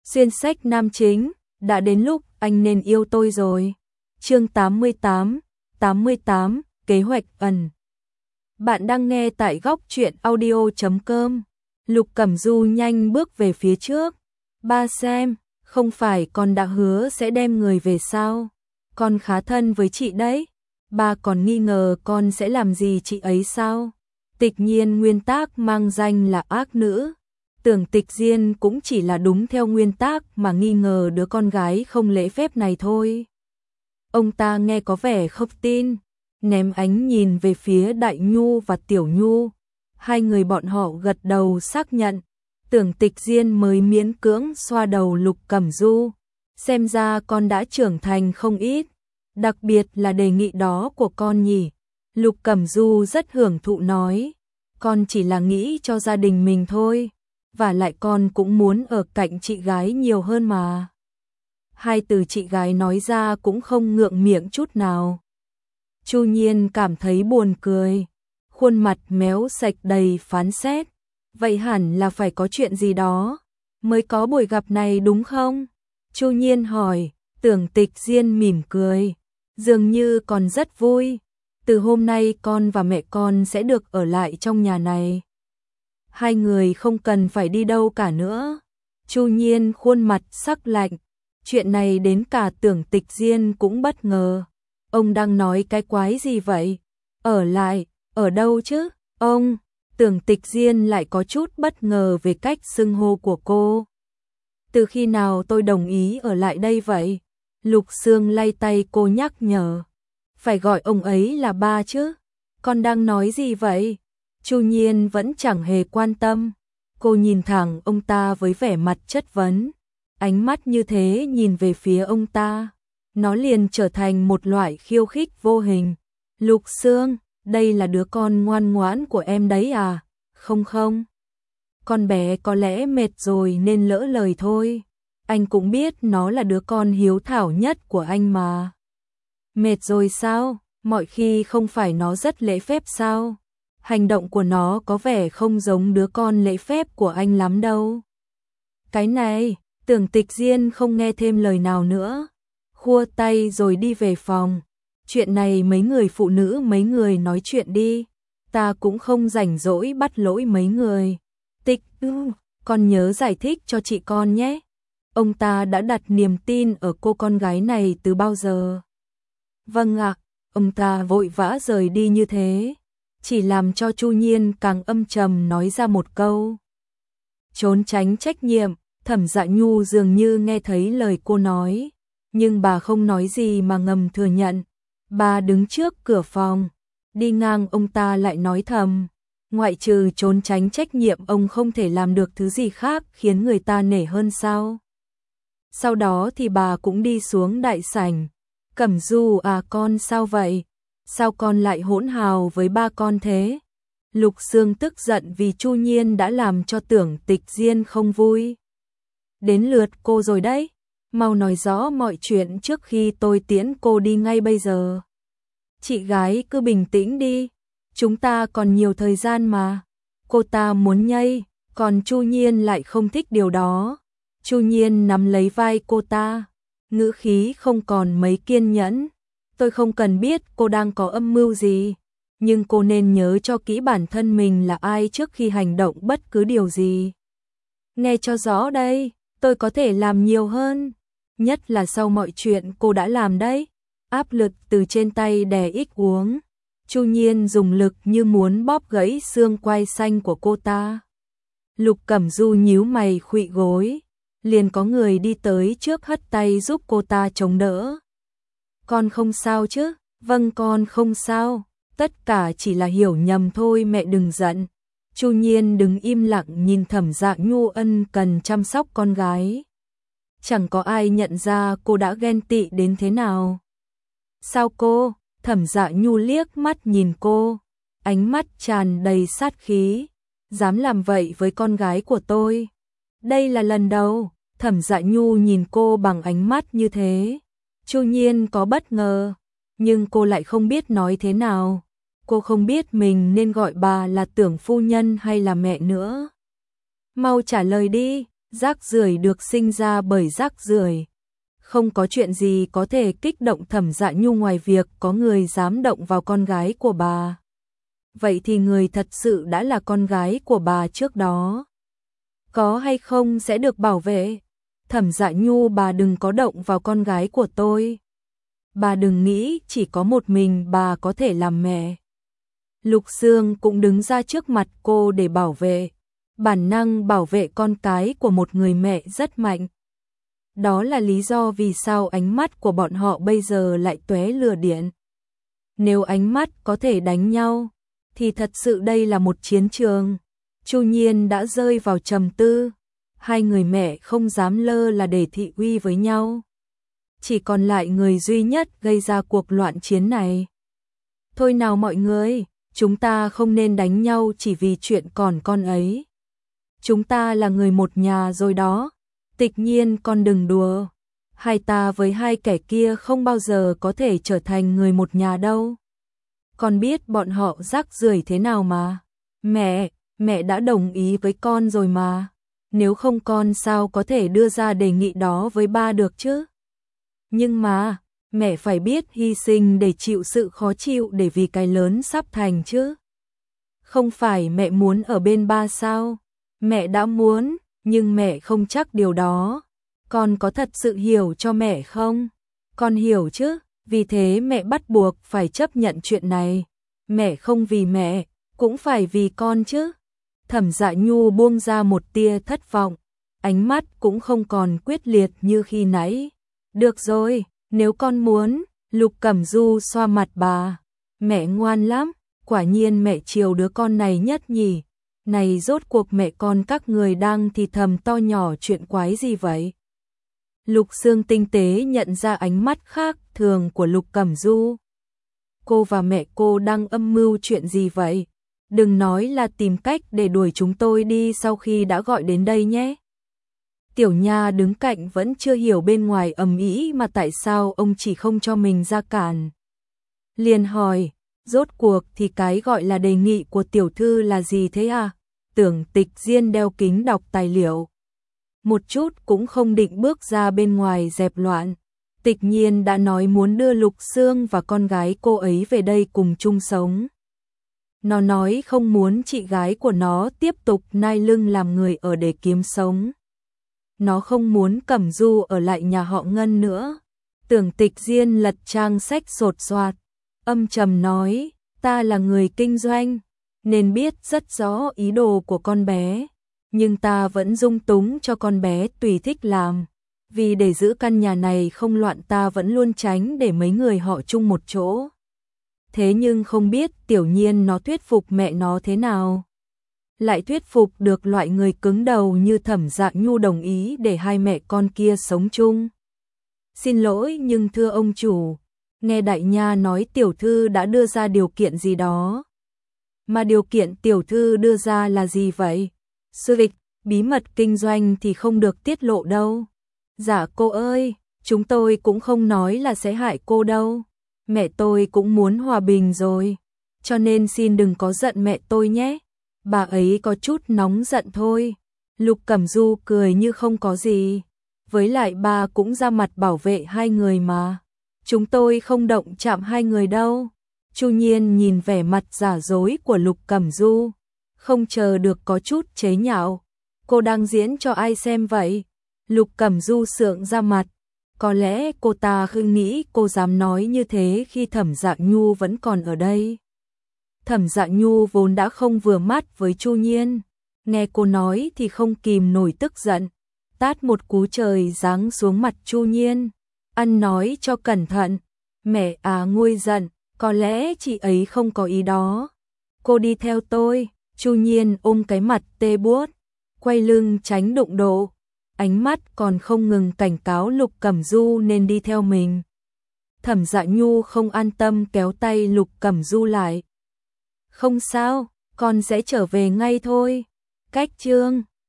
Xuyên sách nam chính, đã đến lúc anh nên yêu tôi rồi. Chương 88, kế hoạch ẩn. Bạn đang nghe tại góc truyện audio.com. Lục Cẩm Du nhanh bước về phía trước. Ba xem, không phải con đã hứa sẽ đem người về sao? Con khá thân với chị đấy. Ba còn nghi ngờ con sẽ làm gì chị ấy sao? Tịch Nhiên nguyên tác mang danh là ác nữ. Tưởng Tịch Diên cũng chỉ là đúng theo nguyên tắc mà nghi ngờ đứa con gái không lễ phép này thôi. Ông ta nghe có vẻ không tin, ném ánh nhìn về phía Đại Nhu và Tiểu Nhu. Hai người bọn họ gật đầu xác nhận. Tưởng Tịch Diên mới miễn cưỡng xoa đầu Lục Cẩm Du. Xem ra con đã trưởng thành không ít, đặc biệt là đề nghị đó của con nhỉ. Lục Cẩm Du rất hưởng thụ nói, con chỉ là nghĩ cho gia đình mình thôi. Và lại con cũng muốn ở cạnh chị gái nhiều hơn mà. Hai từ chị gái nói ra cũng không ngượng miệng chút nào. Chu Nhiên cảm thấy buồn cười, khuôn mặt méo sạch đầy phán xét. Vậy hẳn là phải có chuyện gì đó mới có buổi gặp này đúng không? Chu Nhiên hỏi. Tưởng Tịch Diên mỉm cười, dường như còn rất vui. Từ hôm nay con và mẹ con sẽ được ở lại trong nhà này. Hai người không cần phải đi đâu cả nữa. Chu Nhiên khuôn mặt sắc lạnh. Chuyện này đến cả Tưởng Tịch Diên cũng bất ngờ. Ông đang nói cái quái gì vậy? Ở lại, ở đâu chứ? Ông, Tưởng Tịch Diên lại có chút bất ngờ về cách xưng hô của cô. Từ khi nào tôi đồng ý ở lại đây vậy? Lục Sương lay tay cô nhắc nhở. Phải gọi ông ấy là ba chứ? Con đang nói gì vậy? Chu Nhiên vẫn chẳng hề quan tâm. Cô nhìn thẳng ông ta với vẻ mặt chất vấn. Ánh mắt như thế nhìn về phía ông ta, nó liền trở thành một loại khiêu khích vô hình. Lục Sương, đây là đứa con ngoan ngoãn của em đấy à? Không không. Con bé có lẽ mệt rồi nên lỡ lời thôi. Anh cũng biết nó là đứa con hiếu thảo nhất của anh mà. Mệt rồi sao? Mọi khi không phải nó rất lễ phép sao? Hành động của nó có vẻ không giống đứa con lễ phép của anh lắm đâu. Cái này, Tưởng Tịch Diên không nghe thêm lời nào nữa, khua tay rồi đi về phòng. Chuyện này mấy người phụ nữ mấy người nói chuyện đi, ta cũng không rảnh rỗi bắt lỗi mấy người. Tịch, con nhớ giải thích cho chị con nhé. Ông ta đã đặt niềm tin ở cô con gái này từ bao giờ. Vâng ạ, ông ta vội vã rời đi như thế, chỉ làm cho Chu Nhiên càng âm trầm nói ra một câu. Trốn tránh trách nhiệm. Thẩm Dạ Nhu dường như nghe thấy lời cô nói, nhưng bà không nói gì mà ngầm thừa nhận. Bà đứng trước cửa phòng, đi ngang ông ta lại nói thầm, ngoại trừ trốn tránh trách nhiệm ông không thể làm được thứ gì khác khiến người ta nể hơn sao. Sau đó thì bà cũng đi xuống đại sảnh. Cẩm Du à, con sao vậy? Sao con lại hỗn hào với ba con thế? Lục Sương tức giận vì Chu Nhiên đã làm cho Tưởng Tịch Diên không vui. Đến lượt cô rồi đấy, mau nói rõ mọi chuyện trước khi tôi tiễn cô đi ngay bây giờ. Chị gái cứ bình tĩnh đi, chúng ta còn nhiều thời gian mà. Cô ta muốn nhây, còn Chu Nhiên lại không thích điều đó. Chu Nhiên nắm lấy vai cô ta, ngữ khí không còn mấy kiên nhẫn. Tôi không cần biết cô đang có âm mưu gì, nhưng cô nên nhớ cho kỹ bản thân mình là ai trước khi hành động bất cứ điều gì. Nghe cho rõ đây. Tôi có thể làm nhiều hơn, nhất là sau mọi chuyện cô đã làm đấy. Áp lực từ trên tay đè ít uống. Chu Nhiên dùng lực như muốn bóp gãy xương quai xanh của cô ta. Lục Cẩm Du nhíu mày khuỵu gối, liền có người đi tới trước hất tay giúp cô ta chống đỡ. Con không sao chứ? Vâng con không sao, tất cả chỉ là hiểu nhầm thôi, mẹ đừng giận. Chu Nhiên đứng im lặng nhìn Thẩm Dạ Nhu ân cần chăm sóc con gái. Chẳng có ai nhận ra cô đã ghen tị đến thế nào. Sao cô? Thẩm Dạ Nhu liếc mắt nhìn cô, ánh mắt tràn đầy sát khí. Dám làm vậy với con gái của tôi? Đây là lần đầu. Thẩm Dạ Nhu nhìn cô bằng ánh mắt như thế. Chu Nhiên có bất ngờ, nhưng cô lại không biết nói thế nào. Cô không biết mình nên gọi bà là Tưởng phu nhân hay là mẹ nữa. Mau trả lời đi, Rác rưởi được sinh ra bởi rác rưởi. Không có chuyện gì có thể kích động Thẩm Dạ Nhu ngoài việc có người dám động vào con gái của bà. Vậy thì người thật sự đã là con gái của bà trước đó. Có hay không sẽ được bảo vệ. Thẩm Dạ Nhu, bà đừng có động vào con gái của tôi. Bà đừng nghĩ chỉ có một mình bà có thể làm mẹ. Lục Sương cũng đứng ra trước mặt cô để bảo vệ. Bản năng bảo vệ con cái của một người mẹ rất mạnh. Đó là lý do vì sao ánh mắt của bọn họ bây giờ lại tóe lửa điện. Nếu ánh mắt có thể đánh nhau, thì thật sự đây là một chiến trường. Chu Nhiên đã rơi vào trầm tư. Hai người mẹ không dám lơ là để thị uy với nhau. Chỉ còn lại người duy nhất gây ra cuộc loạn chiến này. Thôi nào mọi người, chúng ta không nên đánh nhau chỉ vì chuyện còn con ấy. Chúng ta là người một nhà rồi đó. Tịch Nhiên, con đừng đùa. Hai ta với hai kẻ kia không bao giờ có thể trở thành người một nhà đâu. Con biết bọn họ rác rưởi thế nào mà. Mẹ đã đồng ý với con rồi mà. Nếu không con sao có thể đưa ra đề nghị đó với ba được chứ? Nhưng mà, mẹ phải biết hy sinh để chịu sự khó chịu để vì cái lớn sắp thành chứ. Không phải mẹ muốn ở bên ba sao? Mẹ đã muốn, nhưng mẹ không chắc điều đó. Con có thật sự hiểu cho mẹ không? Con hiểu chứ, vì thế mẹ bắt buộc phải chấp nhận chuyện này. Mẹ không vì mẹ, cũng phải vì con chứ. Thẩm Dạ Nhu buông ra một tia thất vọng, ánh mắt cũng không còn quyết liệt như khi nãy. Được rồi, nếu con muốn. Lục Cẩm Du xoa mặt bà. Mẹ ngoan lắm, quả nhiên mẹ chiều đứa con này nhất nhỉ. Này rốt cuộc mẹ con các người đang thì thầm to nhỏ chuyện quái gì vậy? Lục Sương tinh tế nhận ra ánh mắt khác thường của Lục Cẩm Du. Cô và mẹ cô đang âm mưu chuyện gì vậy? Đừng nói là tìm cách để đuổi chúng tôi đi sau khi đã gọi đến đây nhé. Tiểu Nha đứng cạnh vẫn chưa hiểu bên ngoài ầm ĩ mà tại sao ông chỉ không cho mình ra cản. Liền hỏi, rốt cuộc thì cái gọi là đề nghị của tiểu thư là gì thế à? Tưởng Tịch Diên đeo kính đọc tài liệu. Một chút cũng không định bước ra bên ngoài dẹp loạn. Tịch Nhiên đã nói muốn đưa Lục Sương và con gái cô ấy về đây cùng chung sống. Nó nói không muốn chị gái của nó tiếp tục nai lưng làm người ở để kiếm sống. Nó không muốn Cẩm Du ở lại nhà họ Ngân nữa. Tưởng Tịch Diên lật trang sách sột soạt, âm trầm nói, ta là người kinh doanh, nên biết rất rõ ý đồ của con bé, nhưng ta vẫn dung túng cho con bé tùy thích làm. Vì để giữ căn nhà này không loạn ta vẫn luôn tránh để mấy người họ chung một chỗ. Thế nhưng không biết Tiểu Nhiên nó thuyết phục mẹ nó thế nào. Lại thuyết phục được loại người cứng đầu như Thẩm Dạ Nhu đồng ý để hai mẹ con kia sống chung. Xin lỗi nhưng thưa ông chủ, nghe đại nha nói tiểu thư đã đưa ra điều kiện gì đó. Mà điều kiện tiểu thư đưa ra là gì vậy? Sư lịch, bí mật kinh doanh thì không được tiết lộ đâu. Dạ cô ơi, chúng tôi cũng không nói là sẽ hại cô đâu. Mẹ tôi cũng muốn hòa bình rồi, cho nên xin đừng có giận mẹ tôi nhé. Bà ấy có chút nóng giận thôi. Lục Cẩm Du cười như không có gì. Với lại bà cũng ra mặt bảo vệ hai người mà. Chúng tôi không động chạm hai người đâu. Chu Nhiên nhìn vẻ mặt giả dối của Lục Cẩm Du, không chờ được có chút chế nhạo. Cô đang diễn cho ai xem vậy? Lục Cẩm Du sượng ra mặt. Có lẽ cô ta không nghĩ cô dám nói như thế khi Thẩm Dạ Nhu vẫn còn ở đây. Thẩm Dạ Nhu vốn đã không vừa mắt với Chu Nhiên, nghe cô nói thì không kìm nổi tức giận, tát một cú trời giáng xuống mặt Chu Nhiên. Ăn nói cho cẩn thận, mẹ à nguôi giận, có lẽ chị ấy không có ý đó. Cô đi theo tôi. Chu Nhiên ôm cái mặt tê buốt, quay lưng tránh đụng độ, ánh mắt còn không ngừng cảnh cáo Lục Cẩm Du nên đi theo mình. Thẩm Dạ Nhu không an tâm kéo tay Lục Cẩm Du lại. Không sao, con sẽ trở về ngay thôi. Cách chương